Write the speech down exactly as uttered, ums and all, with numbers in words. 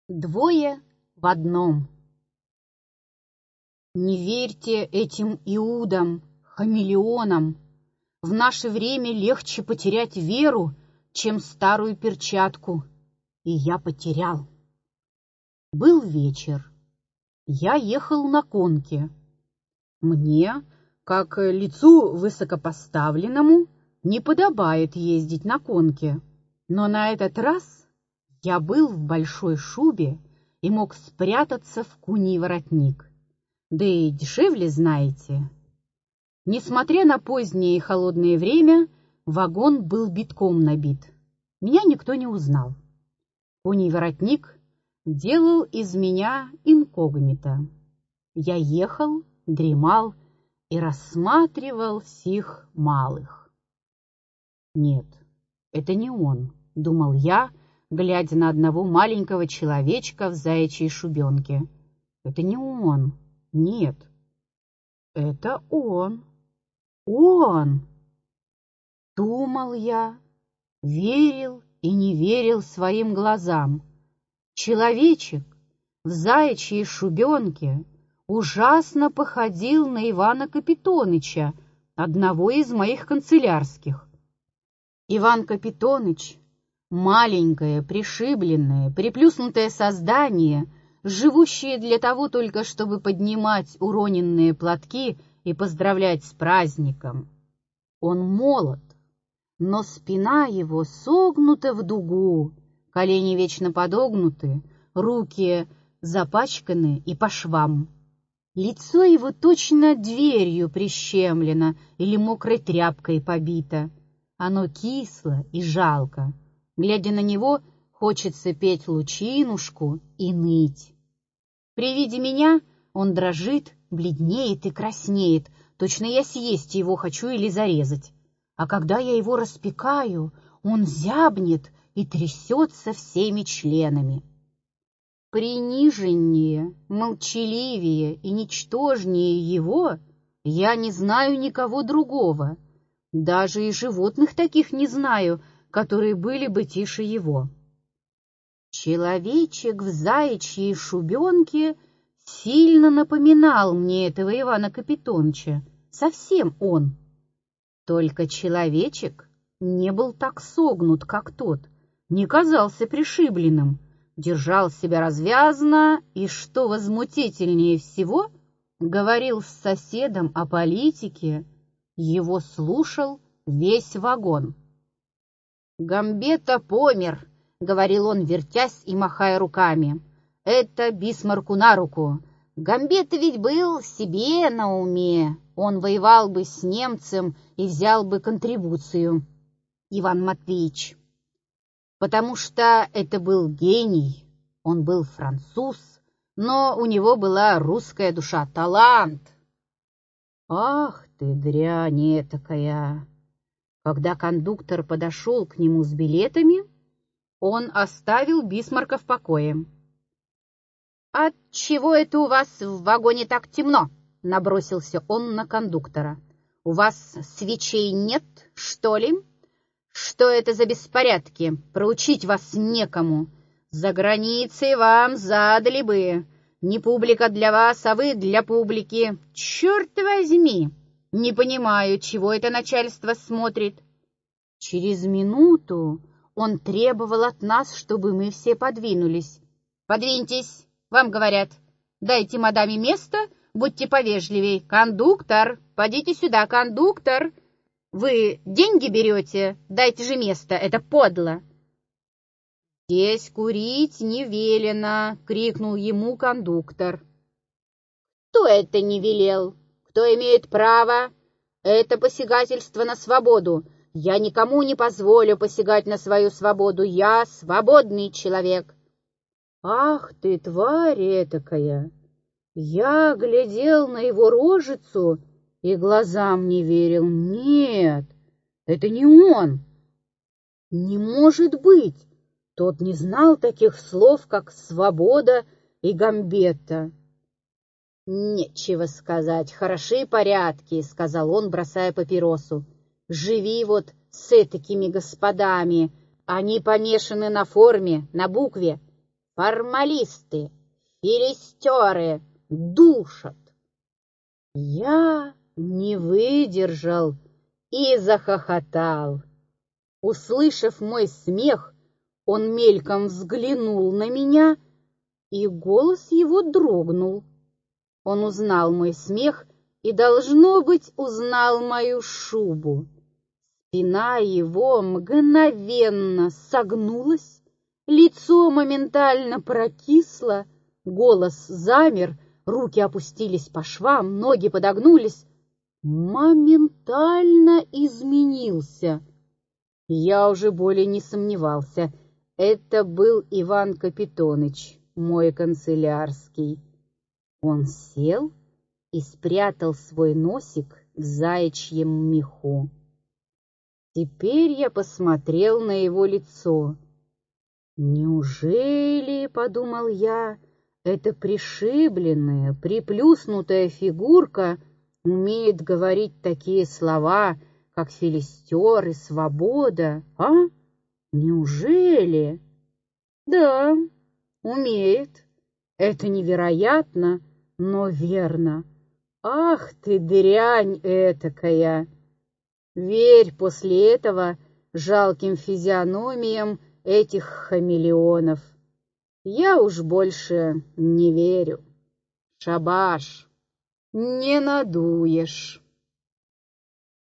Двое в одном. Не верьте этим иудам, хамелеонам. В наше время легче потерять веру, чем старую перчатку. И я потерял. Был вечер. Я ехал на конке. Мне, как лицу высокопоставленному, не подобает ездить на конке. Но на этот раз я был в большой шубе и мог спрятаться в куний воротник. Да и дешевле, знаете. Несмотря на позднее и холодное время, вагон был битком набит. Меня никто не узнал. Куний воротник делал из меня инкогнито. Я ехал, дремал и рассматривал сих малых. Нет, это не он, думал я, глядя на одного маленького человечка в заячьей шубенке. Это не он, нет, это он, он. Думал я, верил и не верил своим глазам. Человечек в заячьей шубенке ужасно походил на Ивана Капитоныча, одного из моих канцелярских. Иван Капитоныч, маленькое, пришибленное, приплюснутое создание, живущее для того только, чтобы поднимать уроненные платки и поздравлять с праздником. Он молод, но спина его согнута в дугу, колени вечно подогнуты, руки запачканы и по швам. Лицо его точно дверью прищемлено или мокрой тряпкой побито. Оно кисло и жалко. Глядя на него, хочется петь лучинушку и ныть. При виде меня он дрожит, бледнеет и краснеет. Точно я съесть его хочу или зарезать. А когда я его распекаю, он зябнет и трясется всеми членами. Приниженнее, молчаливее и ничтожнее его я не знаю никого другого. Даже и животных таких не знаю, которые были бы тише его. Человечек в заячьей шубенке сильно напоминал мне этого Ивана Капитоныча. Совсем он. Только человечек не был так согнут, как тот, не казался пришибленным, держал себя развязно и, что возмутительнее всего, говорил с соседом о политике. Его слушал весь вагон. «Гамбета помер», — говорил он, вертясь и махая руками. «Это Бисмарку на руку. Гамбета ведь был себе на уме. Он воевал бы с немцем и взял бы контрибуцию, Иван Матвеевич. Потому что это был гений, он был француз, но у него была русская душа, талант». Ах ты, дрянь этакая! Когда кондуктор подошел к нему с билетами, он оставил Бисмарка в покое. «Отчего это у вас в вагоне так темно?» — набросился он на кондуктора. «У вас свечей нет, что ли? Что это за беспорядки? Проучить вас некому. За границей вам задали бы. Не публика для вас, а вы для публики. Черт возьми! Не понимаю, чего это начальство смотрит». Через минуту он требовал от нас, чтобы мы все подвинулись. «Подвиньтесь, вам говорят. Дайте мадаме место, будьте повежливей. Кондуктор, подите сюда, кондуктор. Вы деньги берете? Дайте же место, это подло». «Здесь курить не велено», — крикнул ему кондуктор. «Кто это не велел? Кто имеет право? Это посягательство на свободу. Я никому не позволю посягать на свою свободу. Я свободный человек». Ах ты, тварь этакая! Я глядел на его рожицу и глазам не верил. Нет, это не он. Не может быть! Тот не знал таких слов, как «свобода» и «гамбета». «Нечего сказать, хороши порядки», — сказал он, бросая папиросу. «Живи вот с этакими господами. Они помешаны на форме, на букве. формалисты, филистеры душат. Я не выдержал и захохотал. Услышав мой смех, он мельком взглянул на меня, и голос его дрогнул. Он узнал мой смех и, должно быть, узнал мою шубу. Спина его мгновенно согнулась, лицо моментально прокисло, голос замер, руки опустились по швам, ноги подогнулись. Моментально изменился. Я уже более не сомневался. Это был Иван Капитоныч, мой канцелярский. Он сел и спрятал свой носик в заячьем меху. Теперь я посмотрел на его лицо. «Неужели, — подумал я, — эта пришибленная, приплюснутая фигурка умеет говорить такие слова, как филистер и свобода, а? Неужели?» «Да, умеет. Это невероятно, но верно. Ах ты, дрянь этакая! Верь после этого жалким физиономиям этих хамелеонов. Я уж больше не верю. Шабаш, не надуешь».